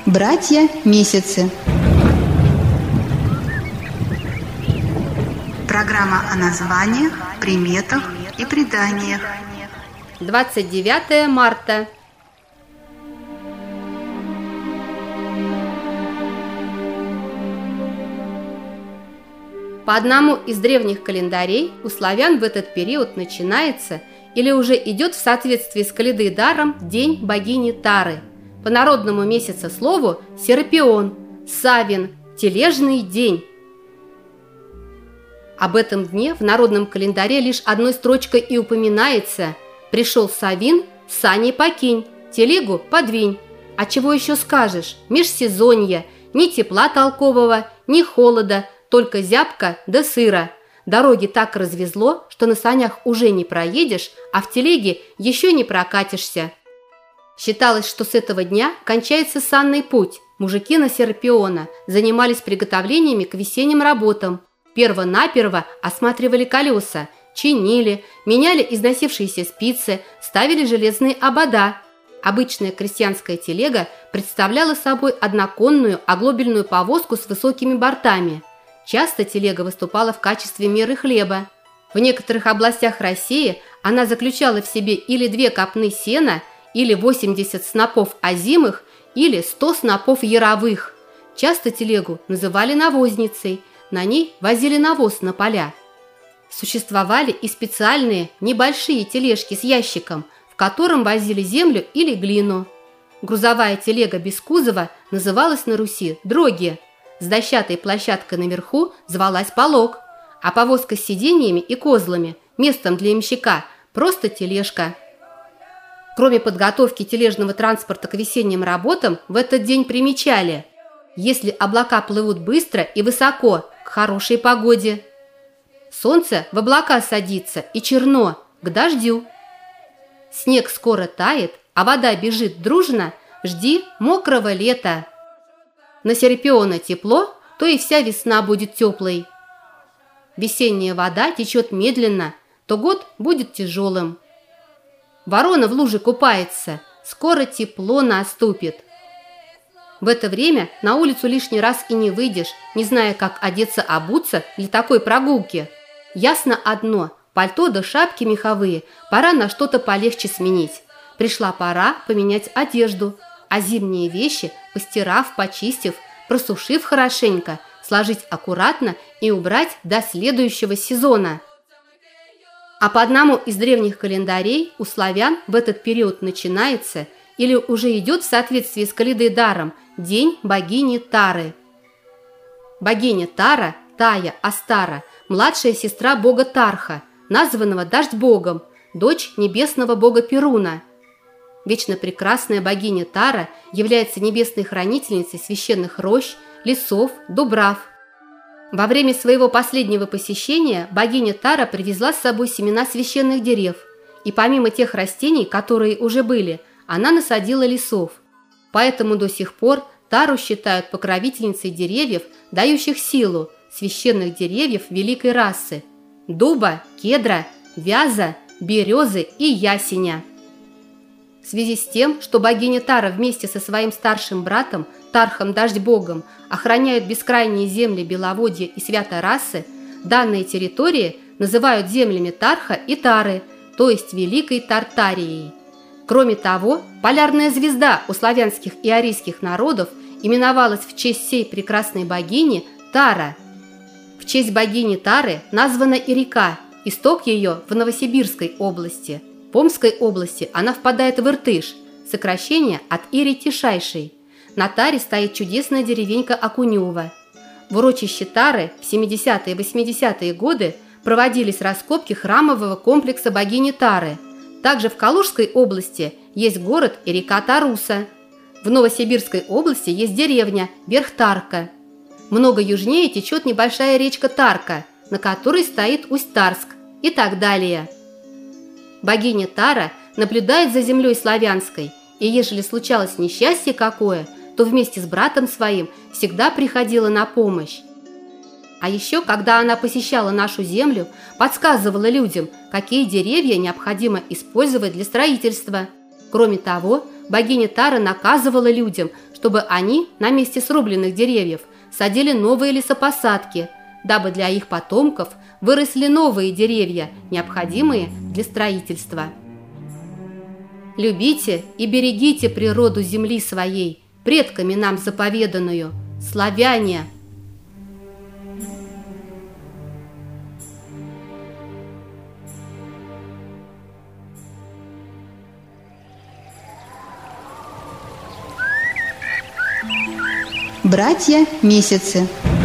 Братья Месяцы. Программа о названиях, приметах и преданиях. 29 марта. По одному из древних календарей у славян в этот период начинается или уже идет в соответствии с каледой-даром День богини Тары. По народному месяцеслову Серапион, Савин, тележный день. Об этом дне в народном календаре лишь одной строчкой и упоминается: «Пришел Савин, сани покинь, телегу подвинь». А чего еще скажешь? Межсезонье, ни тепла толкового, ни холода, только зябко да сыро. Дороги так развезло, что на санях уже не проедешь, а в телеге еще не прокатишься. Считалось, что с этого дня кончается санный путь. Мужики на Серапиона занимались приготовлениями к весенним работам. Перво-наперво осматривали колеса, чинили, меняли износившиеся спицы, ставили железные обода. Обычная крестьянская телега представляла собой одноконную оглобельную повозку с высокими бортами. Часто телега выступала в качестве меры хлеба. В некоторых областях России она заключала в себе или 2 копны сена, или 80 снопов озимых, или 100 снопов яровых. Часто телегу называли навозницей, на ней возили навоз на поля. Существовали и специальные небольшие тележки с ящиком, в котором возили землю или глину. Грузовая телега без кузова называлась на Руси дроги. С дощатой площадкой наверху звалась полог, а повозка с сиденьями и козлами, местом для ямщика, просто тележка. Кроме подготовки тележного транспорта к весенним работам, в этот день примечали: если облака плывут быстро и высоко, к хорошей погоде. Солнце в облака садится и черно, к дождю. Снег скоро тает, а вода бежит дружно, жди мокрого лета. На Серапиона тепло, то и вся весна будет теплой. Весенняя вода течет медленно, то год будет тяжелым. Ворона в луже купается, скоро тепло наступит. В это время на улицу лишний раз и не выйдешь, не зная, как одеться-обуться для такой прогулки. Ясно одно: пальто да шапки меховые пора на что-то полегче сменить. Пришла пора поменять одежду, а зимние вещи, постирав, почистив, просушив хорошенько, сложить аккуратно и убрать до следующего сезона. А по одному из древних календарей у славян в этот период начинается или уже идет в соответствии с каледой-даром День богини Тары. Богиня Тара, Тая, Астара, младшая сестра бога Тарха, названного дождь-богом, дочь небесного бога Перуна. Вечно прекрасная богиня Тара является небесной хранительницей священных рощ, лесов, дубрав. Во время своего последнего посещения богиня Тара привезла с собой семена священных дерев, и помимо тех растений, которые уже были, она насадила лесов. Поэтому до сих пор Тару считают покровительницей деревьев, дающих силу, священных деревьев великой расы – дуба, кедра, вяза, березы и ясеня. В связи с тем, что богиня Тара вместе со своим старшим братом, Тархом Дождь-богом, охраняют бескрайние земли Беловодья и Свято-Расы, данные территории называют землями Тарха и Тары, то есть Великой Тартарией. Кроме того, полярная звезда у славянских и арийских народов именовалась в честь сей прекрасной богини Тара. В честь богини Тары названа и река, исток ее в Новосибирской области. В Помской области она впадает в Иртыш, сокращение от Ири-Тишайшей. На Таре стоит чудесная деревенька Окунево. В урочище Тары в 70-е и 80-е годы проводились раскопки храмового комплекса богини Тары. Также в Калужской области есть город и река Таруса. В Новосибирской области есть деревня Верхтарка. Много южнее течет небольшая речка Тарка, на которой стоит Усть-Тарск и так далее. Богиня Тара наблюдает за землей славянской, и ежели случалось несчастье какое, то вместе с братом своим всегда приходила на помощь. А еще, когда она посещала нашу землю, подсказывала людям, какие деревья необходимо использовать для строительства. Кроме того, богиня Тара наказывала людям, чтобы они на месте срубленных деревьев садили новые лесопосадки, дабы для их потомков выросли новые деревья, необходимые для строительства. Любите и берегите природу земли своей, предками нам заповеданную, славяне! Братья месяцы.